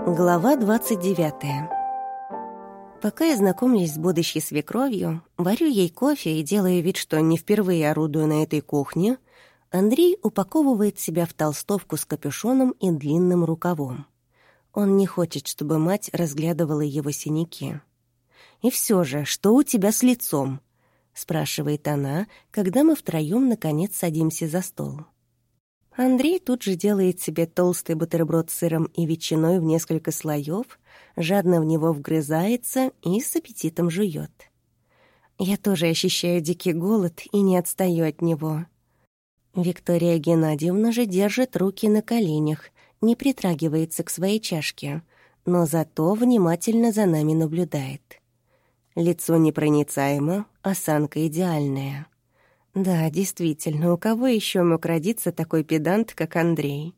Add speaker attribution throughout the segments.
Speaker 1: Глава 29. Пока я знакомлюсь с будущей свекровью, варю ей кофе и делаю вид, что не впервые орудую на этой кухне, Андрей упаковывает себя в толстовку с капюшоном и длинным рукавом. Он не хочет, чтобы мать разглядывала его синяки. «И все же, что у тебя с лицом?» — спрашивает она, когда мы втроём наконец садимся за стол. Андрей тут же делает себе толстый бутерброд с сыром и ветчиной в несколько слоев, жадно в него вгрызается и с аппетитом жует. Я тоже ощущаю дикий голод и не отстаю от него. Виктория Геннадьевна же держит руки на коленях, не притрагивается к своей чашке, но зато внимательно за нами наблюдает. Лицо непроницаемо, осанка идеальная. Да, действительно, у кого еще мог родиться такой педант, как Андрей?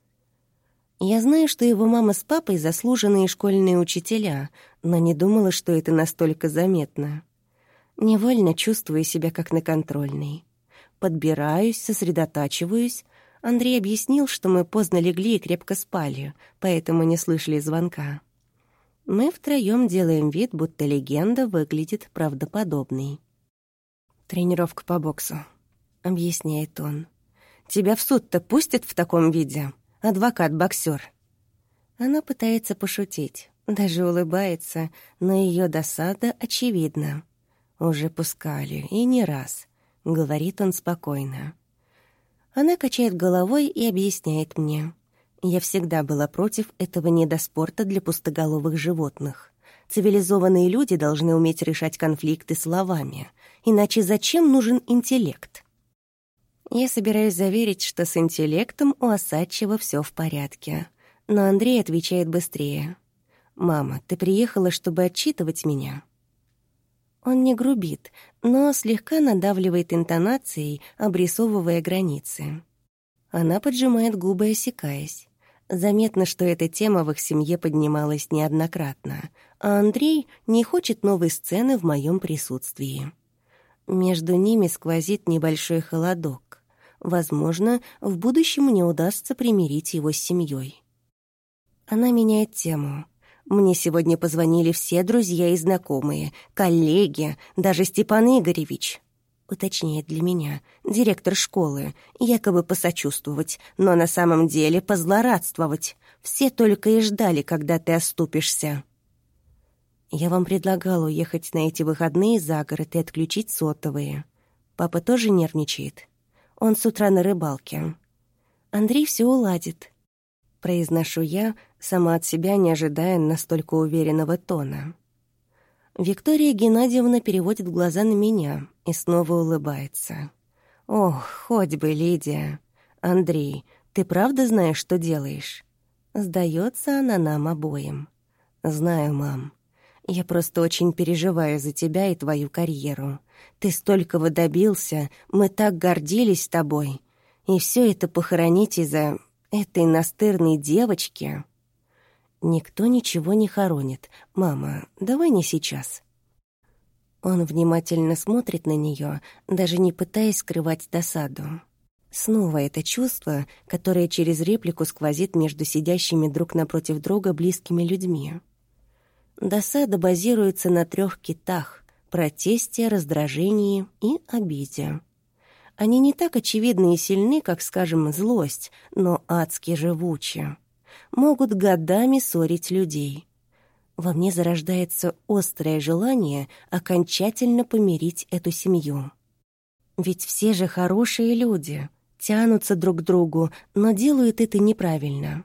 Speaker 1: Я знаю, что его мама с папой заслуженные школьные учителя, но не думала, что это настолько заметно. Невольно чувствую себя как на контрольной. Подбираюсь, сосредотачиваюсь. Андрей объяснил, что мы поздно легли и крепко спали, поэтому не слышали звонка. Мы втроём делаем вид, будто легенда выглядит правдоподобной. «Тренировка по боксу», — объясняет он. «Тебя в суд-то пустят в таком виде? Адвокат-боксёр». Она пытается пошутить, даже улыбается, но её досада очевидна. «Уже пускали, и не раз», — говорит он спокойно. Она качает головой и объясняет мне. «Я всегда была против этого недоспорта для пустоголовых животных. Цивилизованные люди должны уметь решать конфликты словами. Иначе зачем нужен интеллект?» Я собираюсь заверить, что с интеллектом у Осадчего всё в порядке. Но Андрей отвечает быстрее. «Мама, ты приехала, чтобы отчитывать меня?» Он не грубит, но слегка надавливает интонацией, обрисовывая границы. Она поджимает губы, осекаясь. Заметно, что эта тема в их семье поднималась неоднократно, а Андрей не хочет новой сцены в моем присутствии. Между ними сквозит небольшой холодок. Возможно, в будущем мне удастся примирить его с семьей. Она меняет тему. Мне сегодня позвонили все друзья и знакомые, коллеги, даже Степан Игоревич. Уточняет для меня, директор школы, якобы посочувствовать, но на самом деле позлорадствовать. Все только и ждали, когда ты оступишься. Я вам предлагала уехать на эти выходные за город и отключить сотовые. Папа тоже нервничает. Он с утра на рыбалке. Андрей все уладит. Произношу я, сама от себя не ожидая настолько уверенного тона. Виктория Геннадьевна переводит глаза на меня и снова улыбается. «Ох, хоть бы, Лидия! Андрей, ты правда знаешь, что делаешь?» Сдается она нам обоим. «Знаю, мам. Я просто очень переживаю за тебя и твою карьеру. Ты столького добился, мы так гордились тобой. И все это похоронить из-за этой настырной девочки...» «Никто ничего не хоронит. Мама, давай не сейчас». Он внимательно смотрит на неё, даже не пытаясь скрывать досаду. Снова это чувство, которое через реплику сквозит между сидящими друг напротив друга близкими людьми. Досада базируется на 3 китах — протесте, раздражении и обиде. Они не так очевидны и сильны, как, скажем, злость, но адски живучи. Могут годами ссорить людей. Во мне зарождается острое желание окончательно помирить эту семью. Ведь все же хорошие люди, тянутся друг к другу, но делают это неправильно.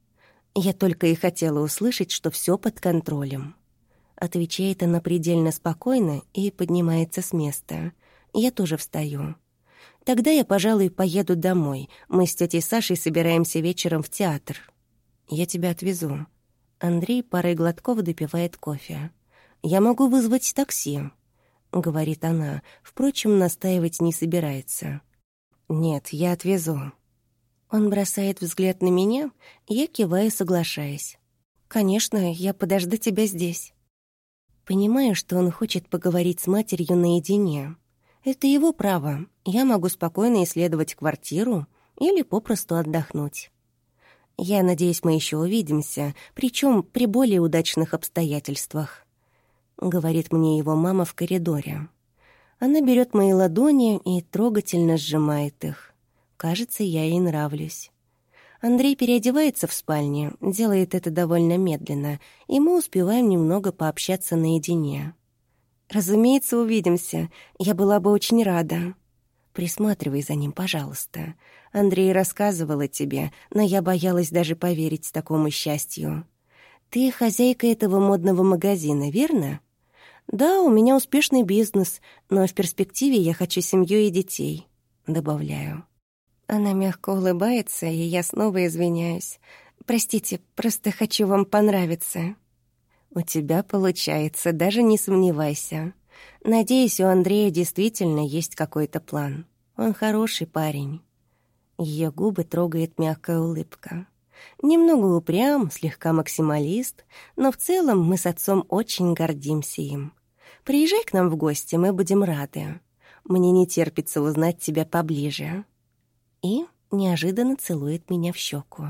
Speaker 1: Я только и хотела услышать, что все под контролем. Отвечает она предельно спокойно и поднимается с места. Я тоже встаю. Тогда я, пожалуй, поеду домой. Мы с тетей Сашей собираемся вечером в театр. Я тебя отвезу. Андрей парой глотков допивает кофе. «Я могу вызвать такси», — говорит она. Впрочем, настаивать не собирается. «Нет, я отвезу». Он бросает взгляд на меня, я киваю, соглашаясь. «Конечно, я подожду тебя здесь». Понимаю, что он хочет поговорить с матерью наедине. Это его право. Я могу спокойно исследовать квартиру или попросту отдохнуть. Я надеюсь, мы еще увидимся, причем при более удачных обстоятельствах», — говорит мне его мама в коридоре. Она берет мои ладони и трогательно сжимает их. Кажется, я ей нравлюсь. Андрей переодевается в спальне, делает это довольно медленно, и мы успеваем немного пообщаться наедине. «Разумеется, увидимся. Я была бы очень рада». «Присматривай за ним, пожалуйста. Андрей рассказывал о тебе, но я боялась даже поверить такому счастью. Ты хозяйка этого модного магазина, верно?» «Да, у меня успешный бизнес, но в перспективе я хочу семью и детей», — добавляю. Она мягко улыбается, и я снова извиняюсь. «Простите, просто хочу вам понравиться». «У тебя получается, даже не сомневайся. Надеюсь, у Андрея действительно есть какой-то план. Он хороший парень». Ее губы трогает мягкая улыбка. Немного упрям, слегка максималист, но в целом мы с отцом очень гордимся им. Приезжай к нам в гости, мы будем рады. Мне не терпится узнать тебя поближе». И неожиданно целует меня в щеку.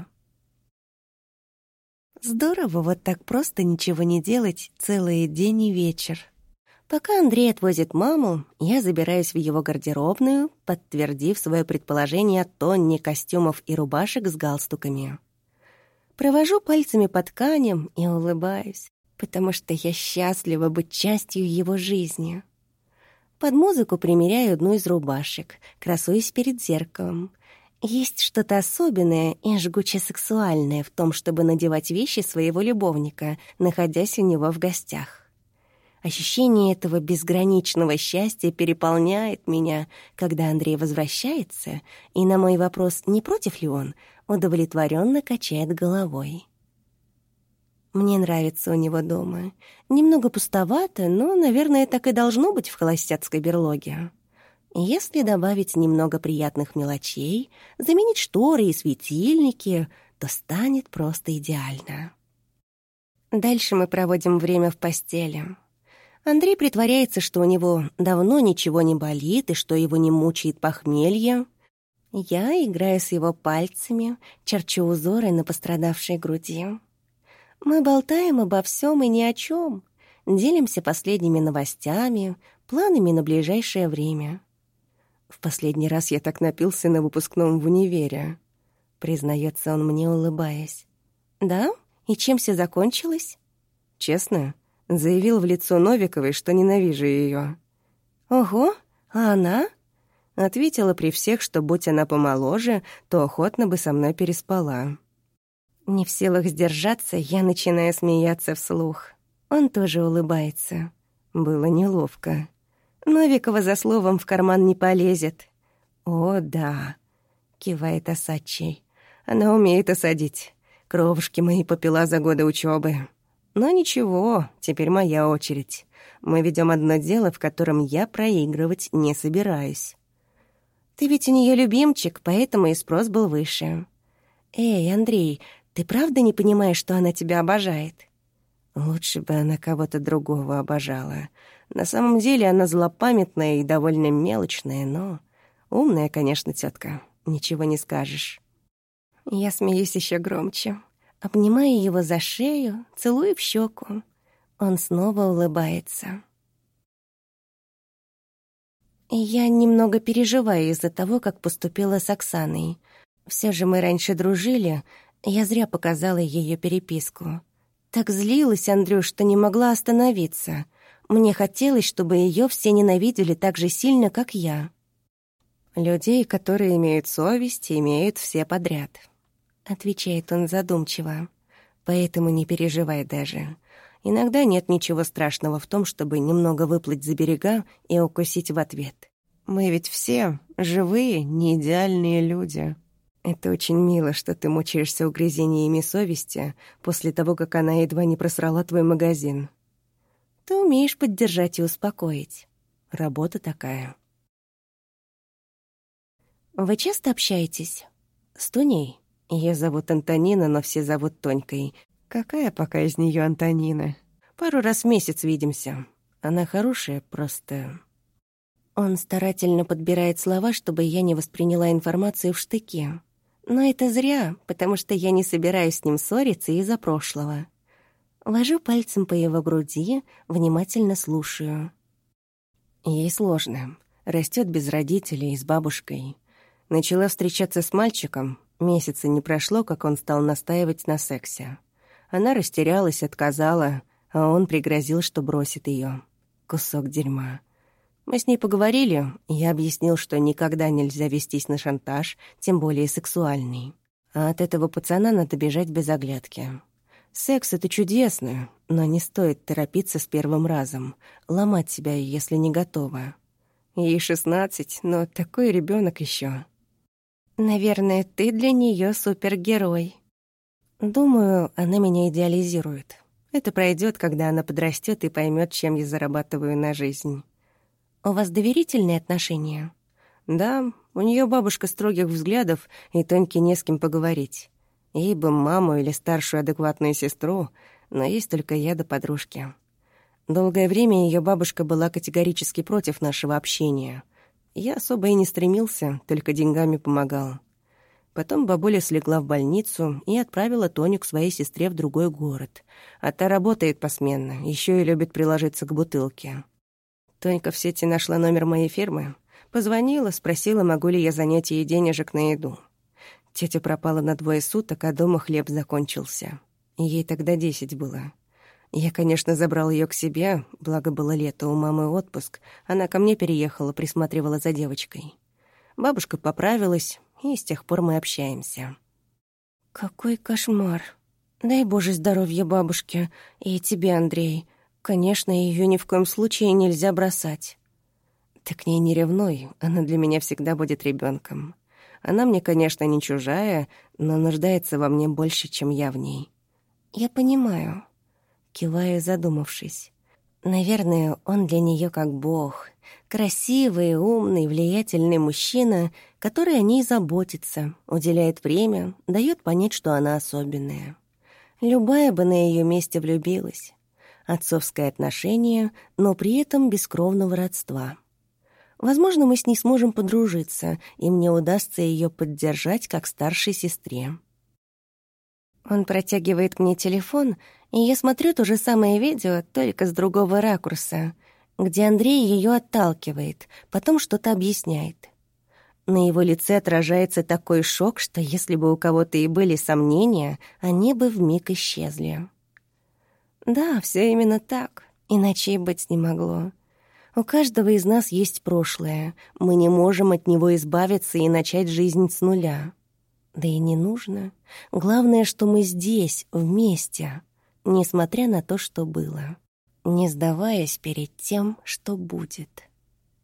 Speaker 1: Здорово вот так просто ничего не делать целый день и вечер. Пока Андрей отвозит маму, я забираюсь в его гардеробную, подтвердив свое предположение о тонне костюмов и рубашек с галстуками. Провожу пальцами по тканям и улыбаюсь, потому что я счастлива быть частью его жизни. Под музыку примеряю одну из рубашек, красуюсь перед зеркалом. Есть что-то особенное и жгуче сексуальное в том, чтобы надевать вещи своего любовника, находясь у него в гостях. Ощущение этого безграничного счастья переполняет меня, когда Андрей возвращается, и на мой вопрос, не против ли он, удовлетворенно качает головой. Мне нравится у него дома. Немного пустовато, но, наверное, так и должно быть в холостяцкой берлоге. Если добавить немного приятных мелочей, заменить шторы и светильники, то станет просто идеально. Дальше мы проводим время в постели. Андрей притворяется, что у него давно ничего не болит и что его не мучает похмелье. Я играю с его пальцами, черчу узоры на пострадавшей груди. Мы болтаем обо всем и ни о чем, делимся последними новостями, планами на ближайшее время. В последний раз я так напился на выпускном в универе. Признается он мне, улыбаясь. «Да? И чем все закончилось?» «Честно, заявил в лицо Новиковой, что ненавижу ее». «Ого, а она?» Ответила при всех, что будь она помоложе, то охотно бы со мной переспала. Не в силах сдержаться, я начинаю смеяться вслух. Он тоже улыбается. Было неловко. Новикова за словом в карман не полезет. «О, да», — кивает Осадчий. «Она умеет осадить. Кровушки мои попила за годы учебы. Но ничего, теперь моя очередь. Мы ведем одно дело, в котором я проигрывать не собираюсь». «Ты ведь у нее любимчик, поэтому и спрос был выше». «Эй, Андрей, ты правда не понимаешь, что она тебя обожает?» «Лучше бы она кого-то другого обожала. На самом деле она злопамятная и довольно мелочная, но умная, конечно, тетка, ничего не скажешь». Я смеюсь еще громче, обнимаю его за шею, целую в щеку. Он снова улыбается. Я немного переживаю из-за того, как поступила с Оксаной. Все же мы раньше дружили, я зря показала ее переписку. Так злилась, Андрюш, что не могла остановиться. Мне хотелось, чтобы ее все ненавидели так же сильно, как я. «Людей, которые имеют совесть, имеют все подряд», — отвечает он задумчиво. «Поэтому не переживай даже. Иногда нет ничего страшного в том, чтобы немного выплыть за берега и укусить в ответ. Мы ведь все живые, не идеальные люди». «Это очень мило, что ты мучаешься угрызениями совести после того, как она едва не просрала твой магазин. Ты умеешь поддержать и успокоить. Работа такая». «Вы часто общаетесь?» «С Тоней. Ее зовут Антонина, но все зовут Тонькой. Какая пока из нее Антонина? Пару раз в месяц видимся. Она хорошая, просто...» Он старательно подбирает слова, чтобы я не восприняла информацию в штыки. Но это зря, потому что я не собираюсь с ним ссориться из-за прошлого. Вожу пальцем по его груди, внимательно слушаю. Ей сложно. Растет без родителей, с бабушкой. Начала встречаться с мальчиком. Месяца не прошло, как он стал настаивать на сексе. Она растерялась, отказала, а он пригрозил, что бросит ее. Кусок дерьма. Мы с ней поговорили, и я объяснил, что никогда нельзя вестись на шантаж, тем более сексуальный. А от этого пацана надо бежать без оглядки. Секс — это чудесно, но не стоит торопиться с первым разом, ломать себя, если не готова. Ей 16, но такой ребенок еще. Наверное, ты для нее супергерой. Думаю, она меня идеализирует. Это пройдет, когда она подрастет и поймет, чем я зарабатываю на жизнь. У вас доверительные отношения? Да, у нее бабушка строгих взглядов, и Тоньке не с кем поговорить. Ей бы маму или старшую адекватную сестру, но есть только я да подружки. Долгое время ее бабушка была категорически против нашего общения. Я особо и не стремился, только деньгами помогал. Потом бабуля слегла в больницу и отправила Тоню к своей сестре в другой город. А та работает посменно, еще и любит приложиться к бутылке. Тонька в сети нашла номер моей фирмы. Позвонила, спросила, могу ли я занять ей денежек на еду. Тетя пропала на 2 суток, а дома хлеб закончился. Ей тогда 10 было. Я, конечно, забрал ее к себе, благо было лето, у мамы отпуск. Она ко мне переехала, присматривала за девочкой. Бабушка поправилась, и с тех пор мы общаемся. Какой кошмар. Дай Боже здоровья бабушке и тебе, Андрей. Конечно, ее ни в коем случае нельзя бросать. Ты к ней не ревнуй, она для меня всегда будет ребенком. Она мне, конечно, не чужая, но нуждается во мне больше, чем я в ней. Я понимаю. Киваю, задумавшись. Наверное, он для нее как бог. Красивый, умный, влиятельный мужчина, который о ней заботится, уделяет время, дает понять, что она особенная. Любая бы на ее месте влюбилась. Отцовское отношение, но при этом без кровного родства. Возможно, мы с ней сможем подружиться, и мне удастся ее поддержать как старшей сестре. Он протягивает мне телефон, и я смотрю то же самое видео, только с другого ракурса, где Андрей ее отталкивает, потом что-то объясняет. На его лице отражается такой шок, что если бы у кого-то и были сомнения, они бы вмиг исчезли. Да, все именно так, иначе и быть не могло. У каждого из нас есть прошлое, мы не можем от него избавиться и начать жизнь с нуля. Да и не нужно. Главное, что мы здесь, вместе, несмотря на то, что было, не сдаваясь перед тем, что будет.